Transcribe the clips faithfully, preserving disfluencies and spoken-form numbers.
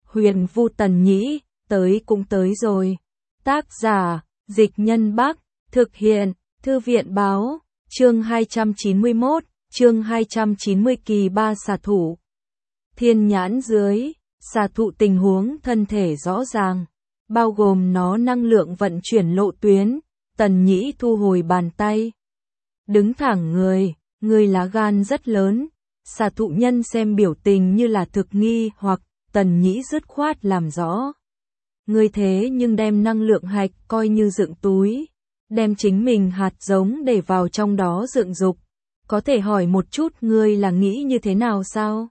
Huyền Vu Tần Nhĩ, tới cũng tới rồi. Tác giả, Dịch Nhân Bắc, thực hiện, Thư viện Báo, chương hai trăm chín mươi mốt, chương hai trăm chín mươi kỳ ba xạ thủ. Thiên nhãn dưới, xạ thủ tình huống thân thể rõ ràng, bao gồm nó năng lượng vận chuyển lộ tuyến, Tần Nhĩ thu hồi bàn tay. Đứng thẳng người, người lá gan rất lớn, xạ thủ nhân xem biểu tình như là thực nghi hoặc Tần Nhĩ dứt khoát làm rõ. Ngươi thế nhưng đem năng lượng hạch coi như dựng túi, đem chính mình hạt giống để vào trong đó dựng dục. Có thể hỏi một chút ngươi là nghĩ như thế nào sao?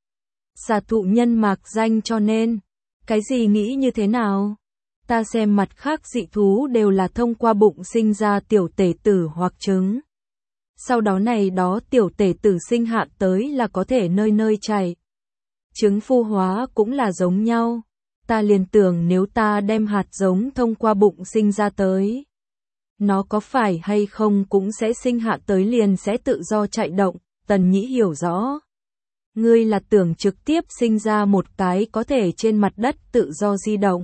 Xạ thủ nhân mạc danh cho nên, cái gì nghĩ như thế nào? Ta xem mặt khác dị thú đều là thông qua bụng sinh ra tiểu tể tử hoặc trứng. Sau đó này đó tiểu tể tử sinh hạ tới là có thể nơi nơi chạy. Trứng phu hóa cũng là giống nhau. Ta liền tưởng nếu ta đem hạt giống thông qua bụng sinh ra tới, nó có phải hay không cũng sẽ sinh hạ tới liền sẽ tự do chạy động. Tần Nhĩ hiểu rõ. Ngươi là tưởng trực tiếp sinh ra một cái có thể trên mặt đất tự do di động,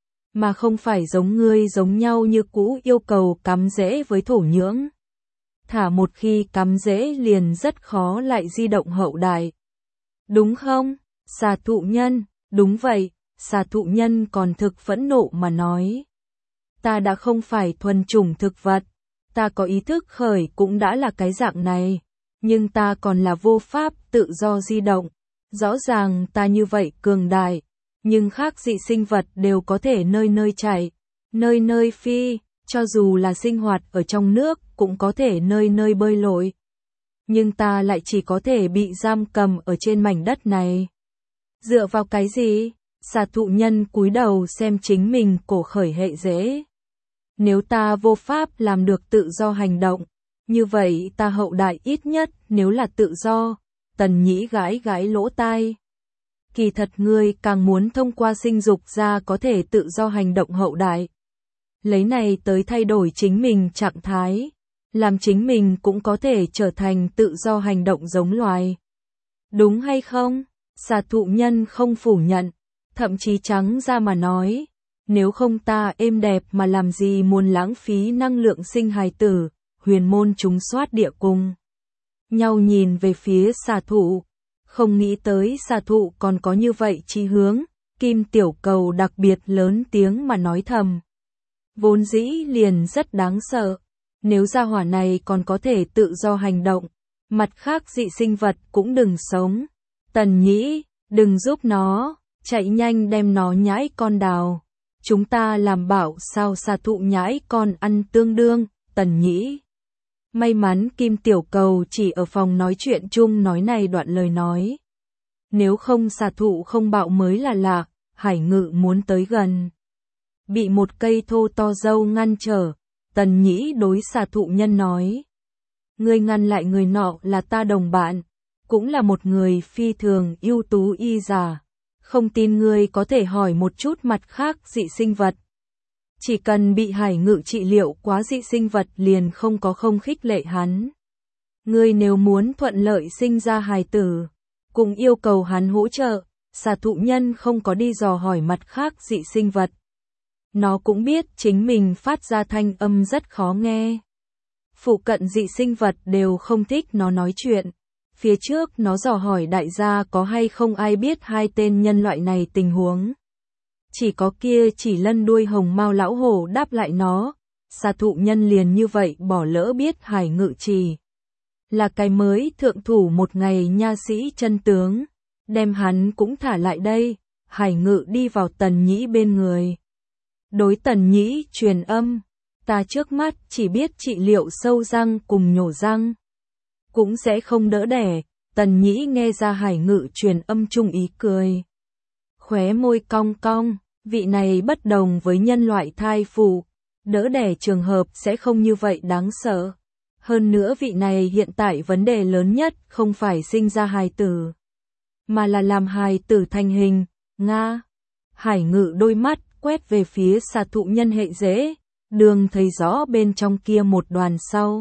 mà không phải giống ngươi giống nhau như cũ yêu cầu cắm rễ với thổ nhưỡng. Thả một khi cắm rễ liền rất khó lại di động hậu đại. Đúng không? Xạ thủ nhân, đúng vậy. Xạ thủ nhân còn thực phẫn nộ mà nói. Ta đã không phải thuần chủng thực vật, ta có ý thức khởi cũng đã là cái dạng này, nhưng ta còn là vô pháp tự do di động. Rõ ràng ta như vậy cường đại, nhưng khác dị sinh vật đều có thể nơi nơi chạy, nơi nơi phi, cho dù là sinh hoạt ở trong nước cũng có thể nơi nơi bơi lội. Nhưng ta lại chỉ có thể bị giam cầm ở trên mảnh đất này. Dựa vào cái gì? Xạ thủ nhân cúi đầu xem chính mình cổ khởi hệ dễ. Nếu ta vô pháp làm được tự do hành động, như vậy ta hậu đại ít nhất nếu là tự do. Tần Nhĩ gãi gãi lỗ tai. Kỳ thật ngươi càng muốn thông qua sinh dục ra có thể tự do hành động hậu đại. Lấy này tới thay đổi chính mình trạng thái, làm chính mình cũng có thể trở thành tự do hành động giống loài. Đúng hay không? Xạ thủ nhân không phủ nhận. Thậm chí trắng ra mà nói, nếu không ta êm đẹp mà làm gì muốn lãng phí năng lượng sinh hài tử. Huyền môn chúng soát địa cung. Nhau nhìn về phía xạ thủ, không nghĩ tới xạ thủ còn có như vậy chí hướng. Kim Tiểu Cầu đặc biệt lớn tiếng mà nói thầm. Vốn dĩ liền rất đáng sợ, nếu gia hỏa này còn có thể tự do hành động, mặt khác dị sinh vật cũng đừng sống. Tần Nhĩ, đừng giúp nó. Chạy nhanh đem nó nhãi con đào. Chúng ta làm bảo sao xạ thủ nhãi con ăn tương đương. Tần Nhĩ. May mắn Kim Tiểu Cầu chỉ ở phòng nói chuyện chung nói này đoạn lời nói. Nếu không xạ thủ không bạo mới là lạ. Hải Ngự muốn tới gần, bị một cây thô to dâu ngăn trở. Tần Nhĩ đối xạ thủ nhân nói. Ngươi ngăn lại người nọ là ta đồng bạn, cũng là một người phi thường ưu tú y giả. Không tin ngươi có thể hỏi một chút mặt khác dị sinh vật. Chỉ cần bị Hải Ngự trị liệu quá dị sinh vật liền không có không khích lệ hắn. Ngươi nếu muốn thuận lợi sinh ra hài tử, cùng yêu cầu hắn hỗ trợ. Xạ thủ nhân không có đi dò hỏi mặt khác dị sinh vật. Nó cũng biết chính mình phát ra thanh âm rất khó nghe. Phụ cận dị sinh vật đều không thích nó nói chuyện. Phía trước nó dò hỏi đại gia có hay không ai biết hai tên nhân loại này tình huống. Chỉ có kia chỉ lân đuôi hồng mao lão hổ đáp lại nó. Xạ thủ nhân liền như vậy bỏ lỡ biết Hải Ngự chỉ là cái mới thượng thủ một ngày nha sĩ chân tướng. Đem hắn cũng thả lại đây. Hải Ngự đi vào Tần Nhĩ bên người. Đối Tần Nhĩ truyền âm. Ta trước mắt chỉ biết trị liệu sâu răng cùng nhổ răng, cũng sẽ không đỡ đẻ. Tần Nhĩ nghe ra Hải Ngự truyền âm chung ý cười. Khóe môi cong cong, vị này bất đồng với nhân loại thai phụ, đỡ đẻ trường hợp sẽ không như vậy đáng sợ. Hơn nữa vị này hiện tại vấn đề lớn nhất không phải sinh ra hài tử, mà là làm hài tử thành hình. Nga. Hải Ngự đôi mắt quét về phía xạ thủ nhân hệ dễ, đường thấy rõ bên trong kia một đoàn sau.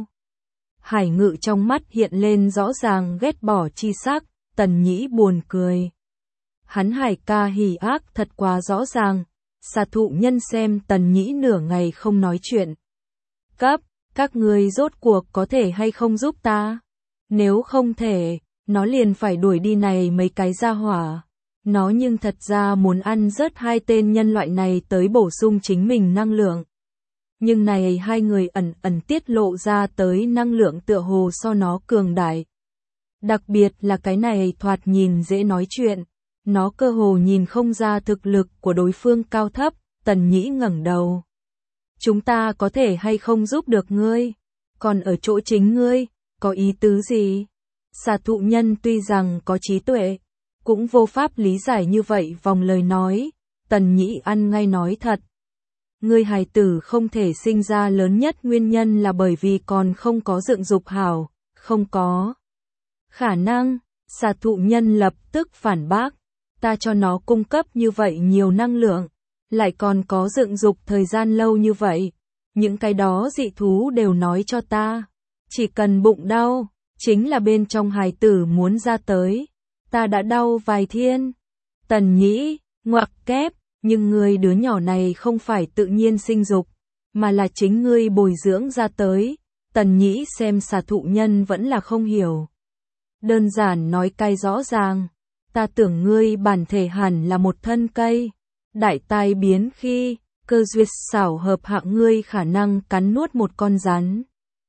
Hải Ngự trong mắt hiện lên rõ ràng ghét bỏ chi sắc. Tần Nhĩ buồn cười. hắn Hải ca hỉ ác thật quá rõ ràng. Xà thụ nhân xem Tần Nhĩ nửa ngày không nói chuyện. Cấp, các ngươi rốt cuộc có thể hay không giúp ta? Nếu không thể, nó liền phải đuổi đi này mấy cái gia hỏa. Nó nhưng thật ra muốn ăn rớt hai tên nhân loại này tới bổ sung chính mình năng lượng. Nhưng này hai người ẩn ẩn tiết lộ ra tới năng lượng tựa hồ so nó cường đại. Đặc biệt là cái này thoạt nhìn dễ nói chuyện. Nó cơ hồ nhìn không ra thực lực của đối phương cao thấp. Tần Nhĩ ngẩng đầu. Chúng ta có thể hay không giúp được ngươi? Còn ở chỗ chính ngươi, có ý tứ gì? Xà thụ nhân tuy rằng có trí tuệ, cũng vô pháp lý giải như vậy vòng lời nói. Tần Nhĩ ăn ngay nói thật. Ngươi hài tử không thể sinh ra lớn nhất nguyên nhân là bởi vì còn không có dựng dục hảo, không có khả năng. Xà thụ nhân lập tức phản bác. Ta cho nó cung cấp như vậy nhiều năng lượng, lại còn có dựng dục thời gian lâu như vậy. Những cái đó dị thú đều nói cho ta. Chỉ cần bụng đau, chính là bên trong hài tử muốn ra tới. Ta đã đau vài thiên. Tần Nhĩ, ngoặc kép, nhưng ngươi đứa nhỏ này không phải tự nhiên sinh dục, mà là chính ngươi bồi dưỡng ra tới. Tần Nhĩ xem xà thụ nhân vẫn là không hiểu. Đơn giản nói cay rõ ràng. Ta tưởng ngươi bản thể hẳn là một thân cây. Đại tai biến khi, cơ duyệt xảo hợp hạng ngươi khả năng cắn nuốt một con rắn.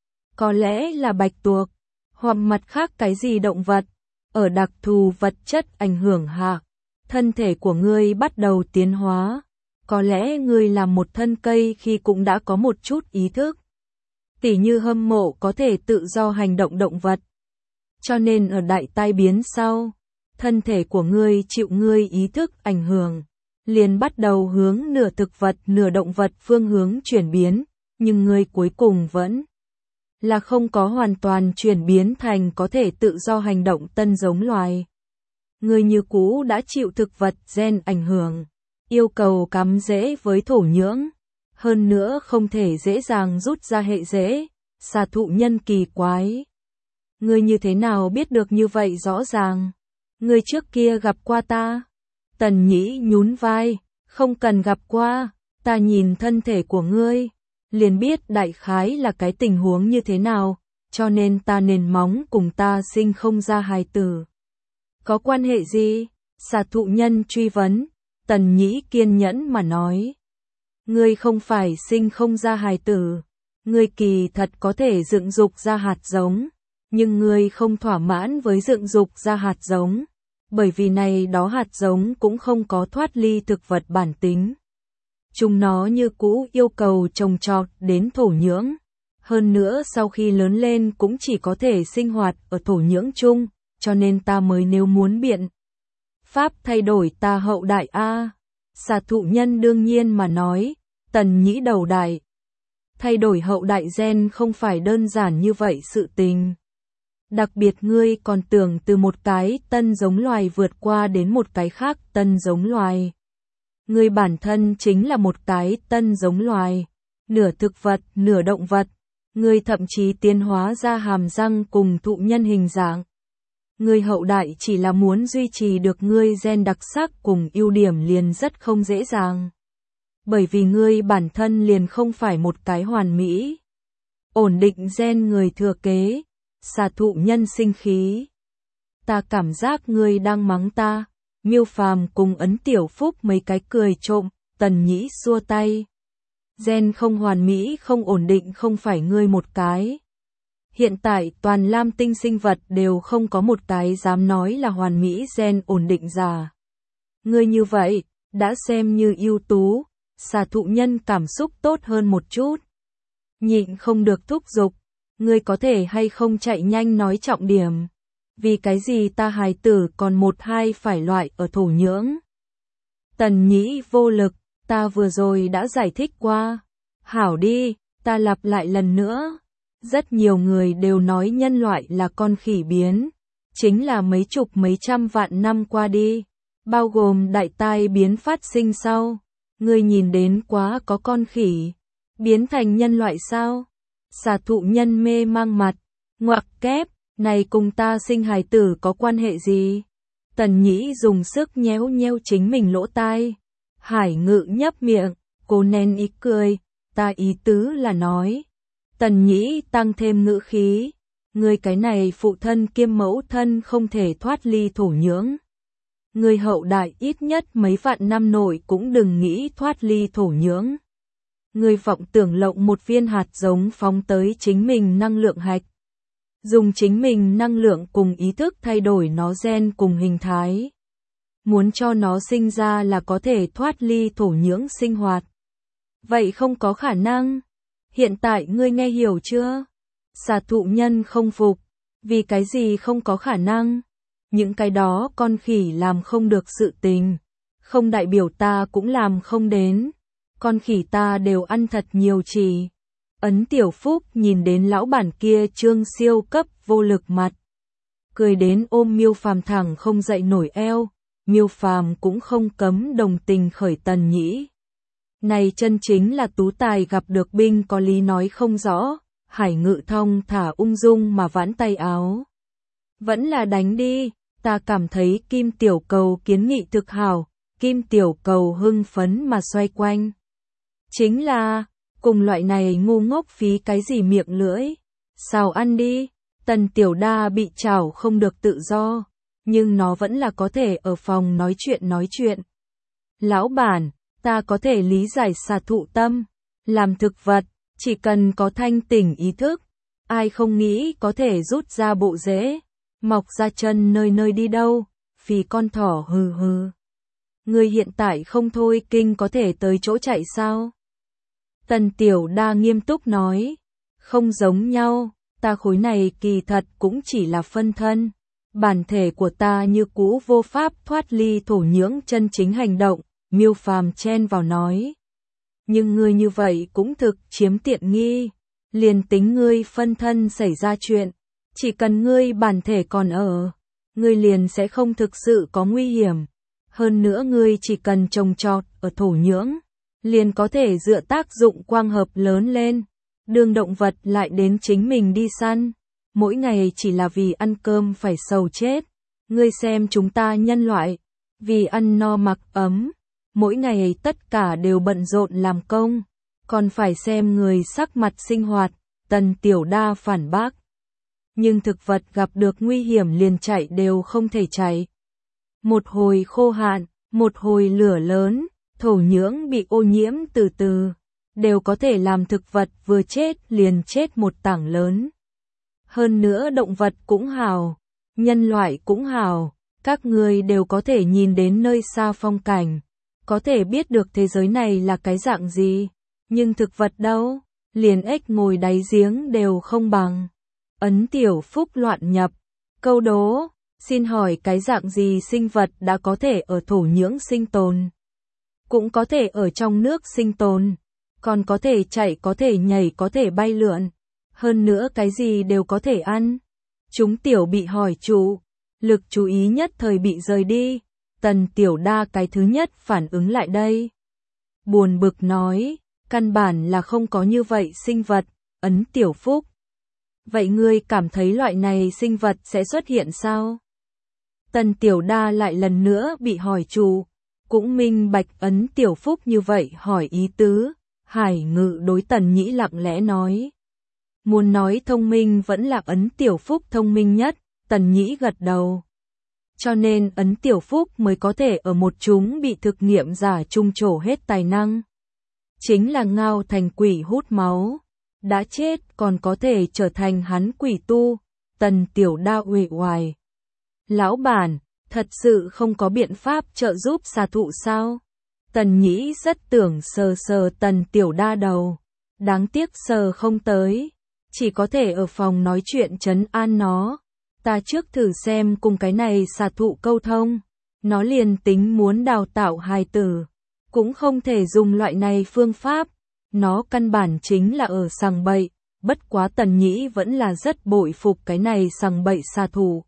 Có lẽ là bạch tuộc, hoặc mặt khác cái gì động vật. Ở đặc thù vật chất ảnh hưởng hạ, thân thể của ngươi bắt đầu tiến hóa. Có lẽ ngươi làm một thân cây khi cũng đã có một chút ý thức. Tỉ như hâm mộ có thể tự do hành động động vật. Cho nên ở đại tai biến sau, thân thể của ngươi chịu ngươi ý thức ảnh hưởng, liền bắt đầu hướng nửa thực vật nửa động vật phương hướng chuyển biến, nhưng ngươi cuối cùng vẫn là không có hoàn toàn chuyển biến thành có thể tự do hành động tân giống loài. Ngươi như cũ đã chịu thực vật gen ảnh hưởng, yêu cầu cắm rễ với thổ nhưỡng, hơn nữa không thể dễ dàng rút ra hệ rễ. Xà thụ nhân kỳ quái. Ngươi như thế nào biết được như vậy rõ ràng? Ngươi trước kia gặp qua ta? Tần Nhĩ nhún vai, không cần gặp qua, ta nhìn thân thể của ngươi, liền biết đại khái là cái tình huống như thế nào, cho nên ta nền móng cùng ta sinh không ra hài tử. Có quan hệ gì? Xà thụ nhân truy vấn. Tần Nhĩ kiên nhẫn mà nói. Ngươi không phải sinh không ra hài tử, ngươi kỳ thật có thể dựng dục ra hạt giống, nhưng ngươi không thỏa mãn với dựng dục ra hạt giống, bởi vì này đó hạt giống cũng không có thoát ly thực vật bản tính. Chúng nó như cũ yêu cầu trồng trọt đến thổ nhưỡng, hơn nữa sau khi lớn lên cũng chỉ có thể sinh hoạt ở thổ nhưỡng chung, cho nên ta mới nếu muốn biện pháp thay đổi ta hậu đại a. Xà thụ nhân đương nhiên mà nói. Tần Nhĩ đầu đại. Thay đổi hậu đại gen không phải đơn giản như vậy sự tình. Đặc biệt ngươi còn tưởng từ một cái tân giống loài vượt qua đến một cái khác tân giống loài. Ngươi bản thân chính là một cái tân giống loài, nửa thực vật, nửa động vật. Ngươi thậm chí tiến hóa ra hàm răng cùng thụ nhân hình dạng. Ngươi hậu đại chỉ là muốn duy trì được ngươi gen đặc sắc cùng ưu điểm liền rất không dễ dàng. Bởi vì ngươi bản thân liền không phải một cái hoàn mỹ. Ổn định gen người thừa kế. Xà thụ nhân sinh khí. Ta cảm giác ngươi đang mắng ta. Miêu Phàm cùng Ấn Tiểu Phúc mấy cái cười trộm. Tần Nhĩ xua tay. Gen không hoàn mỹ không ổn định không phải ngươi một cái. Hiện tại toàn lam tinh sinh vật đều không có một cái dám nói là hoàn mỹ gen ổn định giả. Ngươi như vậy, đã xem như ưu tú. Xà thụ nhân cảm xúc tốt hơn một chút. Nhịn không được thúc giục. Ngươi có thể hay không chạy nhanh nói trọng điểm. Vì cái gì ta hài tử còn một hai phải loại ở thổ nhưỡng. Tần Nhĩ vô lực, ta vừa rồi đã giải thích qua. Hảo đi, ta lặp lại lần nữa. Rất nhiều người đều nói nhân loại là con khỉ biến. Chính là mấy chục mấy trăm vạn năm qua đi. Bao gồm đại tai biến phát sinh sau. Ngươi nhìn đến quá có con khỉ. Biến thành nhân loại sao? Xà thụ nhân mê mang mặt. Ngoặc kép, này cùng ta sinh hài tử có quan hệ gì? Tần Nhĩ dùng sức nhéo nhéo chính mình lỗ tai. Hải Ngự nhấp miệng, cố nén ý cười, ta ý tứ là nói. Tần Nhĩ tăng thêm ngữ khí, ngươi cái này phụ thân kiêm mẫu thân không thể thoát ly thổ nhưỡng. Ngươi hậu đại ít nhất mấy vạn năm nội cũng đừng nghĩ thoát ly thổ nhưỡng. Ngươi vọng tưởng lộng một viên hạt giống phóng tới chính mình năng lượng hạch. Dùng chính mình năng lượng cùng ý thức thay đổi nó gen cùng hình thái. Muốn cho nó sinh ra là có thể thoát ly thổ nhưỡng sinh hoạt. Vậy không có khả năng. Hiện tại ngươi nghe hiểu chưa? Xà thụ nhân không phục. Vì cái gì không có khả năng? Những cái đó con khỉ làm không được sự tình. Không đại biểu ta cũng làm không đến. Con khỉ ta đều ăn thật nhiều chỉ. Ấn Tiểu Phúc nhìn đến lão bản kia trương siêu cấp vô lực mặt. Cười đến ôm Miêu Phàm thẳng không dậy nổi eo. Miêu Phàm cũng không cấm đồng tình khởi Tần Nhĩ. Này chân chính là tú tài gặp được binh có lý nói không rõ. Hải Ngự thong thả ung dung mà vãn tay áo. Vẫn là đánh đi, ta cảm thấy Kim Tiểu Cầu kiến nghị thực hảo. Kim Tiểu Cầu hưng phấn mà xoay quanh. Chính là, cùng loại này ngu ngốc phí cái gì miệng lưỡi. Xào ăn đi, Tần Tiểu Đa bị trảo không được tự do, nhưng nó vẫn là có thể ở phòng nói chuyện nói chuyện. Lão bản, ta có thể lý giải xà thụ tâm, làm thực vật, chỉ cần có thanh tỉnh ý thức, ai không nghĩ có thể rút ra bộ rễ, mọc ra chân nơi nơi đi đâu, phì con thỏ hừ hừ. Người hiện tại không thôi kinh có thể tới chỗ chạy sao? Tần Tiểu Đa nghiêm túc nói, không giống nhau, ta khối này kỳ thật cũng chỉ là phân thân. Bản thể của ta như cũ vô pháp thoát ly thổ nhưỡng chân chính hành động, Miêu Phàm chen vào nói. Nhưng ngươi như vậy cũng thực chiếm tiện nghi, liền tính ngươi phân thân xảy ra chuyện, chỉ cần ngươi bản thể còn ở, ngươi liền sẽ không thực sự có nguy hiểm. Hơn nữa ngươi chỉ cần trồng trọt ở thổ nhưỡng, liền có thể dựa tác dụng quang hợp lớn lên, đường động vật lại đến chính mình đi săn. Mỗi ngày chỉ là vì ăn cơm phải sầu chết. Ngươi xem chúng ta nhân loại, vì ăn no mặc ấm, mỗi ngày tất cả đều bận rộn làm công, còn phải xem người sắc mặt sinh hoạt, Tần Tiểu Đa phản bác. Nhưng thực vật gặp được nguy hiểm liền chạy đều không thể chạy. Một hồi khô hạn, một hồi lửa lớn, thổ nhưỡng bị ô nhiễm từ từ, đều có thể làm thực vật vừa chết liền chết một tảng lớn. Hơn nữa động vật cũng hào, nhân loại cũng hào, các người đều có thể nhìn đến nơi xa phong cảnh, có thể biết được thế giới này là cái dạng gì, nhưng thực vật đâu, liền ếch ngồi đáy giếng đều không bằng. Ấn Tiểu Phúc loạn nhập, câu đố, xin hỏi cái dạng gì sinh vật đã có thể ở thổ nhưỡng sinh tồn, cũng có thể ở trong nước sinh tồn, còn có thể chạy, có thể nhảy, có thể bay lượn. Hơn nữa cái gì đều có thể ăn. Chúng Tiểu bị hỏi trụ, lực chú ý nhất thời bị rời đi. Tần Tiểu Đa cái thứ nhất phản ứng lại đây. Buồn bực nói, căn bản là không có như vậy sinh vật. Ấn Tiểu Phúc, vậy ngươi cảm thấy loại này sinh vật sẽ xuất hiện sao? Tần Tiểu Đa lại lần nữa bị hỏi trụ, cũng minh bạch Ấn Tiểu Phúc như vậy hỏi ý tứ. Hải Ngự đối Tần Nhĩ lặng lẽ nói. Muốn nói thông minh vẫn là Ấn Tiểu Phúc thông minh nhất, Tần Nhĩ gật đầu. Cho nên Ấn Tiểu Phúc mới có thể ở một chúng bị thực nghiệm giả trung trổ hết tài năng. Chính là ngao thành quỷ hút máu, đã chết còn có thể trở thành hắn quỷ tu. Tần Tiểu Đa uể oải. Lão bản, thật sự không có biện pháp trợ giúp xà thụ sao? Tần Nhĩ rất tưởng sờ sờ Tần Tiểu Đa đầu, đáng tiếc sờ không tới. Chỉ có thể ở phòng nói chuyện trấn an nó. Ta trước thử xem cùng cái này xà thụ câu thông. Nó liền tính muốn đào tạo hài tử, cũng không thể dùng loại này phương pháp. Nó căn bản chính là ở sằng bậy. Bất quá Tần Nhĩ vẫn là rất bội phục cái này sằng bậy xà thụ.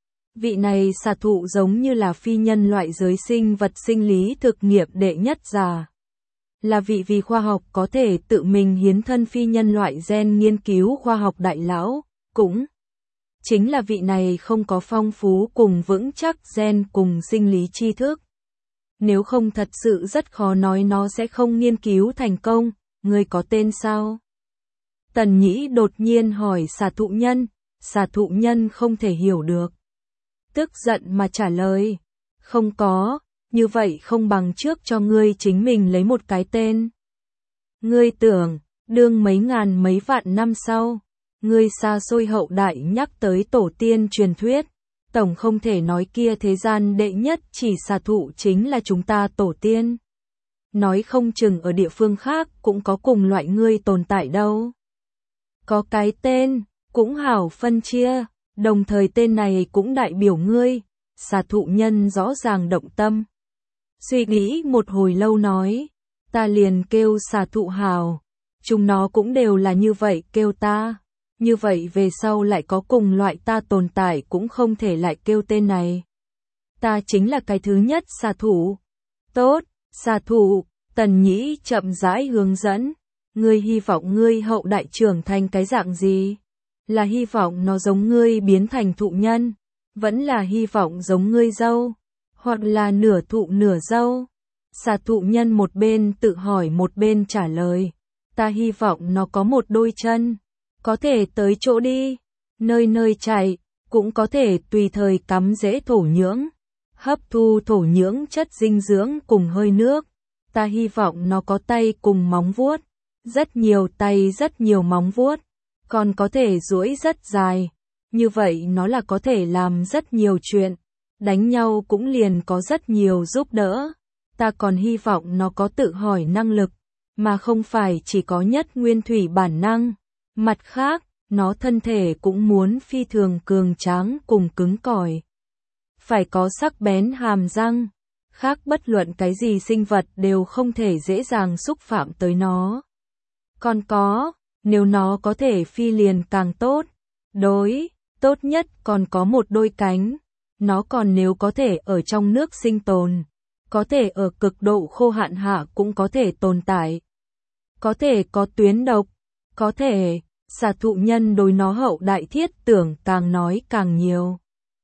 Vị này xà thụ giống như là phi nhân loại giới sinh vật sinh lý thực nghiệm đệ nhất già. Là vị vì khoa học có thể tự mình hiến thân phi nhân loại gen nghiên cứu khoa học đại lão, cũng chính là vị này không có phong phú cùng vững chắc gen cùng sinh lý tri thức. Nếu không thật sự rất khó nói nó sẽ không nghiên cứu thành công. Ngươi có tên sao? Tần Nhĩ đột nhiên hỏi Xà Thụ Nhân. Xà Thụ Nhân không thể hiểu được. Tức giận mà trả lời. Không có, như vậy không bằng trước cho ngươi chính mình lấy một cái tên. Ngươi tưởng, đương mấy ngàn mấy vạn năm sau, ngươi xa xôi hậu đại nhắc tới tổ tiên truyền thuyết, tổng không thể nói kia thế gian đệ nhất chỉ xà thụ chính là chúng ta tổ tiên. Nói không chừng ở địa phương khác cũng có cùng loại ngươi tồn tại đâu. Có cái tên, cũng hảo phân chia, đồng thời tên này cũng đại biểu ngươi. Xà Thụ Nhân rõ ràng động tâm. Suy nghĩ một hồi lâu nói, ta liền kêu Xà Thụ hào, chúng nó cũng đều là như vậy kêu ta. Như vậy về sau lại có cùng loại ta tồn tại cũng không thể lại kêu tên này. Ta chính là cái thứ nhất xà thủ. Tốt, xà thủ, Tần Nhĩ chậm rãi hướng dẫn. Ngươi hy vọng ngươi hậu đại trưởng thành cái dạng gì? Là hy vọng nó giống ngươi biến thành thụ nhân? Vẫn là hy vọng giống ngươi dâu? Hoặc là nửa thụ nửa dâu? Xà Thụ Nhân một bên tự hỏi một bên trả lời. Ta hy vọng nó có một đôi chân. Có thể tới chỗ đi, nơi nơi chạy, cũng có thể tùy thời cắm rễ thổ nhưỡng, hấp thu thổ nhưỡng chất dinh dưỡng cùng hơi nước. Ta hy vọng nó có tay cùng móng vuốt, rất nhiều tay rất nhiều móng vuốt, còn có thể duỗi rất dài. Như vậy nó là có thể làm rất nhiều chuyện, đánh nhau cũng liền có rất nhiều giúp đỡ. Ta còn hy vọng nó có tự hỏi năng lực, mà không phải chỉ có nhất nguyên thủy bản năng. Mặt khác, nó thân thể cũng muốn phi thường cường tráng cùng cứng cỏi. Phải có sắc bén hàm răng, khác bất luận cái gì sinh vật đều không thể dễ dàng xúc phạm tới nó. Còn có, nếu nó có thể phi liền càng tốt. Đối, tốt nhất còn có một đôi cánh. Nó còn nếu có thể ở trong nước sinh tồn, có thể ở cực độ khô hạn hạ cũng có thể tồn tại. Có thể có tuyến độc, có thể. Xà Thụ Nhân đối nó hậu đại thiết tưởng càng nói càng nhiều.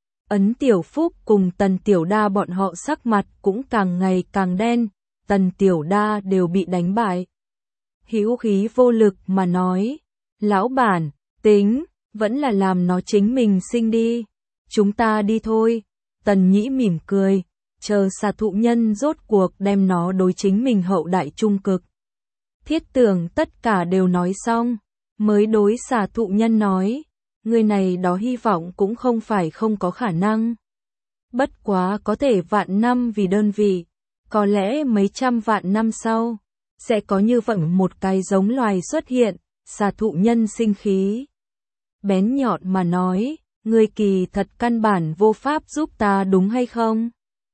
Ấn Tiểu Phúc cùng Tần Tiểu Đa bọn họ sắc mặt cũng càng ngày càng đen, Tần Tiểu Đa đều bị đánh bại. Hữu khí vô lực mà nói, lão bản, tính, vẫn là làm nó chính mình sinh đi, chúng ta đi thôi. Tần Nhĩ mỉm cười, chờ Xà Thụ Nhân rốt cuộc đem nó đối chính mình hậu đại trung cực. Thiết tưởng tất cả đều nói xong. Mới đối Xà Thụ Nhân nói, người này đó hy vọng cũng không phải không có khả năng. Bất quá có thể vạn năm vì đơn vị, có lẽ mấy trăm vạn năm sau, sẽ có như vậy một cái giống loài xuất hiện. Xà Thụ Nhân sinh khí, bén nhọn mà nói, ngươi kỳ thật căn bản vô pháp giúp ta đúng hay không?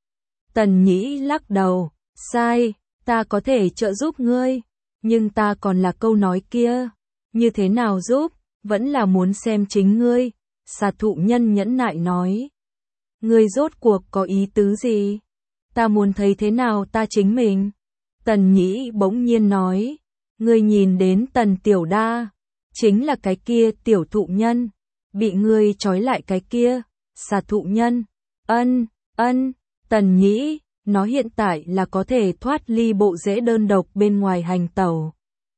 Tần Nhĩ lắc đầu, sai, ta có thể trợ giúp ngươi, nhưng ta còn là câu nói kia. Như thế nào giúp, vẫn là muốn xem chính ngươi. Xà Thụ Nhân nhẫn nại nói. Ngươi rốt cuộc có ý tứ gì? Ta muốn thấy thế nào ta chính mình? Tần Nhĩ bỗng nhiên nói. Ngươi nhìn đến Tần Tiểu Đa, chính là cái kia tiểu thụ nhân, bị ngươi trói lại cái kia. Xà Thụ Nhân, ân, ân, Tần Nhĩ, nó hiện tại là có thể thoát ly bộ rễ đơn độc bên ngoài hành tẩu.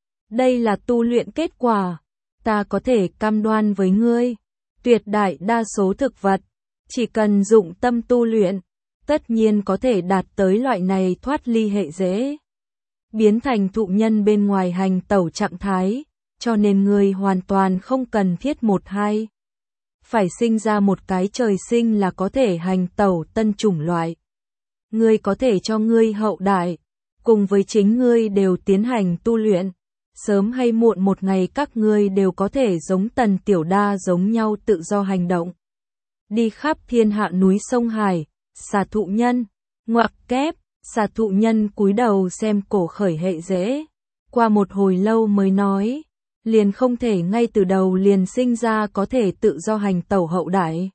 Đây là tu luyện kết quả, ta có thể cam đoan với ngươi, tuyệt đại đa số thực vật, chỉ cần dụng tâm tu luyện, tất nhiên có thể đạt tới loại này thoát ly hệ rễ, biến thành thụ nhân bên ngoài hành tẩu trạng thái, cho nên ngươi hoàn toàn không cần thiết một hai. Phải sinh ra một cái trời sinh là có thể hành tẩu tân chủng loại. Ngươi có thể cho ngươi hậu đại, cùng với chính ngươi đều tiến hành tu luyện. Sớm hay muộn một ngày các ngươi đều có thể giống Tần Tiểu Đa giống nhau tự do hành động. Đi khắp thiên hạ núi sông hải. Xà Thụ Nhân, ngoặc kép, Xà Thụ Nhân cúi đầu xem cổ khởi hệ rễ. Qua một hồi lâu mới nói, liền không thể ngay từ đầu liền sinh ra có thể tự do hành tẩu hậu đại.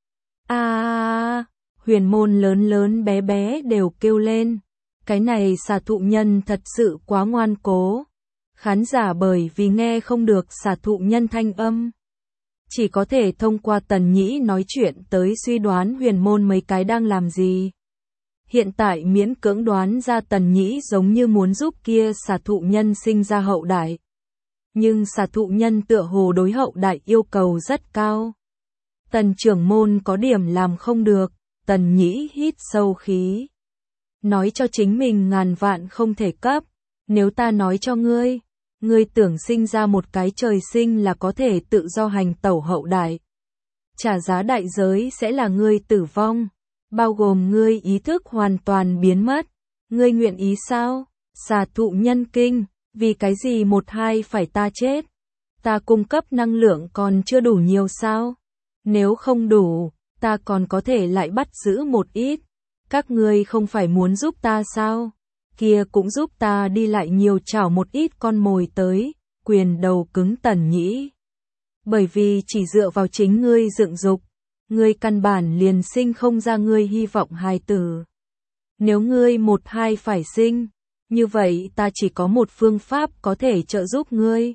A à, huyền môn lớn lớn bé bé đều kêu lên. Cái này Xà Thụ Nhân thật sự quá ngoan cố. Khán giả bởi vì nghe không được Xà Thụ Nhân thanh âm, Chỉ có thể thông qua Tần Nhĩ nói chuyện tới suy đoán huyền môn mấy cái đang làm gì. Hiện tại miễn cưỡng đoán ra Tần Nhĩ giống như muốn giúp kia xà thụ nhân sinh ra hậu đại. Nhưng xà thụ nhân tựa hồ đối hậu đại yêu cầu rất cao. Tần trưởng môn có điểm làm không được, Tần Nhĩ hít sâu khí. Nói cho chính mình ngàn vạn không thể cấp, nếu ta nói cho ngươi, ngươi tưởng sinh ra một cái trời sinh là có thể tự do hành tẩu hậu đại. Trả giá đại giới sẽ là ngươi tử vong, bao gồm ngươi ý thức hoàn toàn biến mất. Ngươi nguyện ý sao? Xà thụ nhân kinh, vì cái gì một hai phải ta chết? Ta cung cấp năng lượng còn chưa đủ nhiều sao? Nếu không đủ, ta còn có thể lại bắt giữ một ít. Các ngươi không phải muốn giúp ta sao? Kia cũng giúp ta đi lại nhiều chảo một ít con mồi tới, quyền đầu cứng Tần Nhĩ. Bởi vì chỉ dựa vào chính ngươi dựng dục, ngươi căn bản liền sinh không ra ngươi hy vọng hài tử. Nếu ngươi một hai phải sinh, như vậy ta chỉ có một phương pháp có thể trợ giúp ngươi.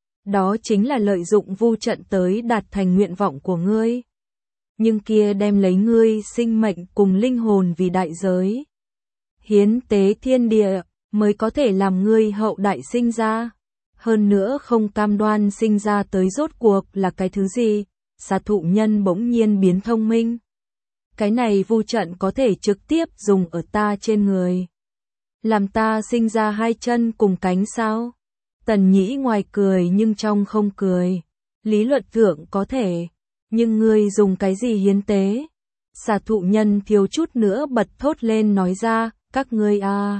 Đó chính là lợi dụng vu trận tới đạt thành nguyện vọng của ngươi. Nhưng kia đem lấy ngươi sinh mệnh cùng linh hồn vì đại giới. Hiến tế thiên địa mới có thể làm ngươi hậu đại sinh ra. Hơn nữa không cam đoan sinh ra tới rốt cuộc là cái thứ gì. Xà thụ nhân bỗng nhiên biến thông minh. Cái này vu trận có thể trực tiếp dùng ở ta trên người. Làm ta sinh ra hai chân cùng cánh sao? Tần Nhĩ ngoài cười nhưng trong không cười. Lý luận thượng có thể. Nhưng ngươi dùng cái gì hiến tế? Xà thụ nhân thiếu chút nữa bật thốt lên nói ra, các ngươi à.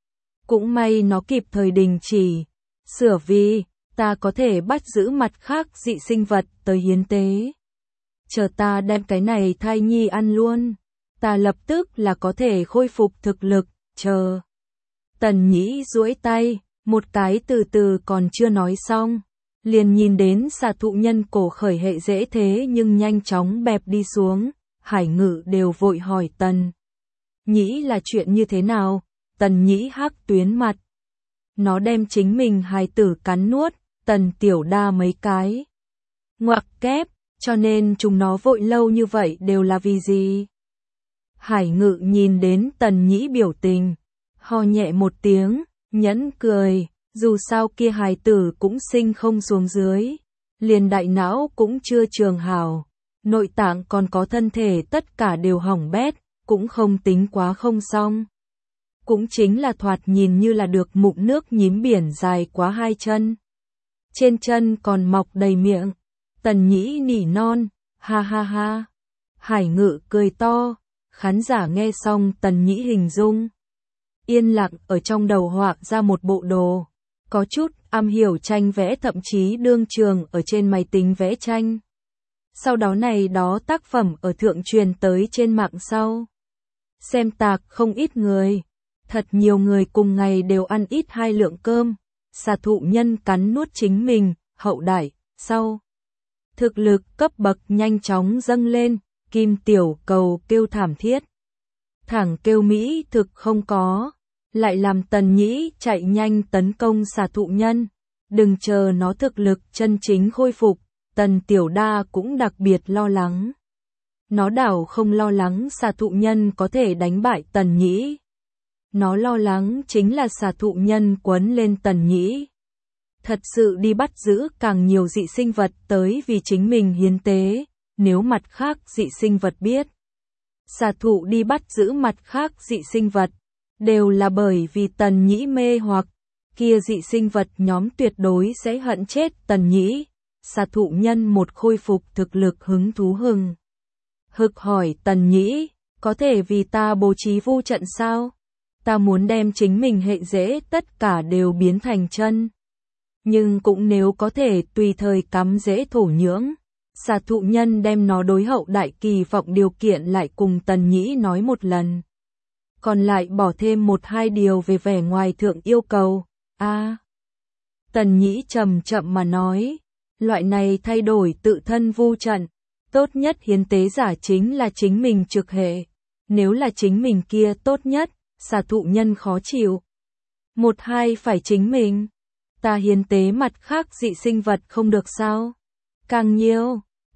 Cũng may nó kịp thời đình chỉ. Sửa vì, ta có thể bắt giữ mặt khác dị sinh vật tới hiến tế. Chờ ta đem cái này thai nhi ăn luôn. Ta lập tức là có thể khôi phục thực lực, chờ. Tần Nhĩ duỗi tay, một cái từ từ còn chưa nói xong. Liền nhìn đến xà thụ nhân cổ khởi hệ dễ thế nhưng nhanh chóng bẹp đi xuống. Hải Ngự đều vội hỏi Tần Nhĩ là chuyện như thế nào? Tần Nhĩ hắc tuyến mặt. Nó đem chính mình hài tử cắn nuốt, Tần Tiểu Đa mấy cái. Ngoặc kép, cho nên chúng nó vội lâu như vậy đều là vì gì? Hải Ngự nhìn đến Tần Nhĩ biểu tình, ho nhẹ một tiếng, nhẫn cười, dù sao kia hài tử cũng sinh không xuống dưới, liền đại não cũng chưa trường hảo, nội tạng còn có thân thể tất cả đều hỏng bét, cũng không tính quá không xong. Cũng chính là thoạt nhìn như là được mụn nước nhím biển dài quá hai chân. Trên chân còn mọc đầy miệng. Tần Nhĩ nỉ non, ha ha ha. Hải Ngự cười to, khán giả nghe xong Tần Nhĩ hình dung. Yên lặng ở trong đầu họa ra một bộ đồ. Có chút am hiểu tranh vẽ thậm chí đương trường ở trên máy tính vẽ tranh. Sau đó này đó tác phẩm ở thượng truyền tới trên mạng sau. Xem tạc không ít người. Thật nhiều người cùng ngày đều ăn ít hai lượng cơm. Xà thụ nhân cắn nuốt chính mình, hậu đại, sau. Thực lực cấp bậc nhanh chóng dâng lên, Kim Tiểu Cầu kêu thảm thiết. Thẳng kêu Mỹ thực không có, lại làm Tần Nhĩ chạy nhanh tấn công xà thụ nhân. Đừng chờ nó thực lực chân chính khôi phục, Tần Tiểu Đa cũng đặc biệt lo lắng. Nó đảo không lo lắng xà thụ nhân có thể đánh bại Tần Nhĩ. Nó lo lắng chính là xà thụ nhân quấn lên Tần Nhĩ. Thật sự đi bắt giữ càng nhiều dị sinh vật tới vì chính mình hiến tế, nếu mặt khác dị sinh vật biết. Xà thụ đi bắt giữ mặt khác dị sinh vật, đều là bởi vì Tần Nhĩ mê hoặc, kia dị sinh vật nhóm tuyệt đối sẽ hận chết Tần Nhĩ. Xà thụ nhân một khôi phục thực lực hứng thú hừng. Hực hỏi Tần Nhĩ, có thể vì ta bố trí vu trận sao? Ta muốn đem chính mình hệ dễ tất cả đều biến thành chân. Nhưng cũng nếu có thể tùy thời cắm dễ thổ nhưỡng. Xà thụ nhân đem nó đối hậu đại kỳ vọng điều kiện lại cùng Tần Nhĩ nói một lần. Còn lại bỏ thêm một hai điều về vẻ ngoài thượng yêu cầu. A. À, Tần Nhĩ chậm chậm mà nói. Loại này thay đổi tự thân vu trận. Tốt nhất hiến tế giả chính là chính mình trực hệ. Nếu là chính mình kia tốt nhất, xà thụ nhân khó chịu. Một hai phải chính mình. Ta hiến tế mặt khác dị sinh vật không được sao? Càng nhiều,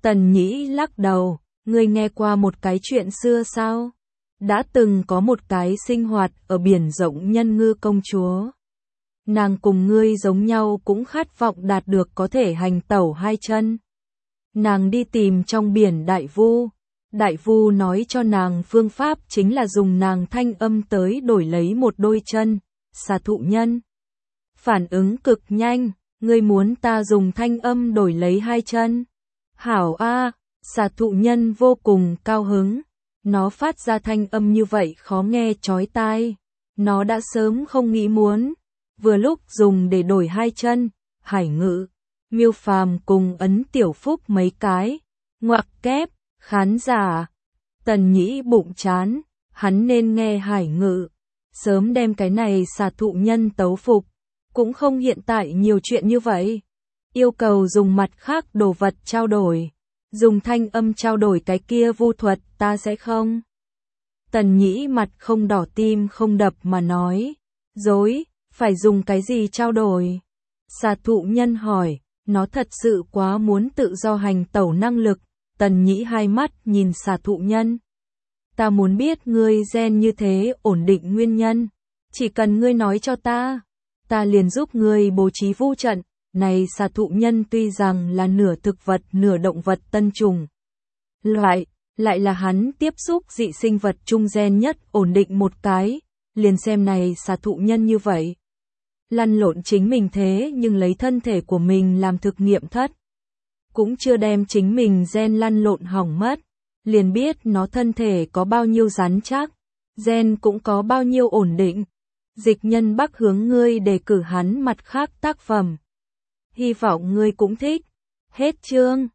Tần Nhĩ lắc đầu, ngươi nghe qua một cái chuyện xưa sao? Đã từng có một cái sinh hoạt ở biển rộng nhân ngư công chúa. Nàng cùng ngươi giống nhau cũng khát vọng đạt được có thể hành tẩu hai chân. Nàng đi tìm trong biển đại vu. Đại vu nói cho nàng phương pháp chính là dùng nàng thanh âm tới đổi lấy một đôi chân. Xà thụ nhân phản ứng cực nhanh, ngươi muốn ta dùng thanh âm đổi lấy hai chân? Hảo a, xà thụ nhân vô cùng cao hứng. Nó phát ra thanh âm như vậy khó nghe chói tai. Nó đã sớm không nghĩ muốn. Vừa lúc dùng để đổi hai chân, Hải Ngự, Miêu Phàm cùng Ấn Tiểu Phúc mấy cái. Ngoặc kép, khán giả. Tần Nhĩ bụng chán, hắn nên nghe Hải Ngự. Sớm đem cái này xà thụ nhân tấu phục. Cũng không hiện tại nhiều chuyện như vậy. Yêu cầu dùng mặt khác đồ vật trao đổi. Dùng thanh âm trao đổi cái kia vu thuật ta sẽ không. Tần Nhĩ mặt không đỏ tim không đập mà nói. Dối, phải dùng cái gì trao đổi? Xà thụ nhân hỏi, nó thật sự quá muốn tự do hành tẩu năng lực. Tần Nhĩ hai mắt nhìn xà thụ nhân. Ta muốn biết ngươi gen như thế ổn định nguyên nhân. Chỉ cần ngươi nói cho ta, ta liền giúp ngươi bố trí vu trận. Này xà thụ nhân tuy rằng là nửa thực vật nửa động vật tân trùng loại, lại là hắn tiếp xúc dị sinh vật trung gen nhất ổn định một cái, liền xem này xà thụ nhân như vậy. Lăn lộn chính mình thế nhưng lấy thân thể của mình làm thực nghiệm thất. Cũng chưa đem chính mình gen lăn lộn hỏng mất, liền biết nó thân thể có bao nhiêu rắn chắc, gen cũng có bao nhiêu ổn định. Dịch Nhân Bắc hướng ngươi đề cử hắn mặt khác tác phẩm. Hy vọng ngươi cũng thích. Hết chương.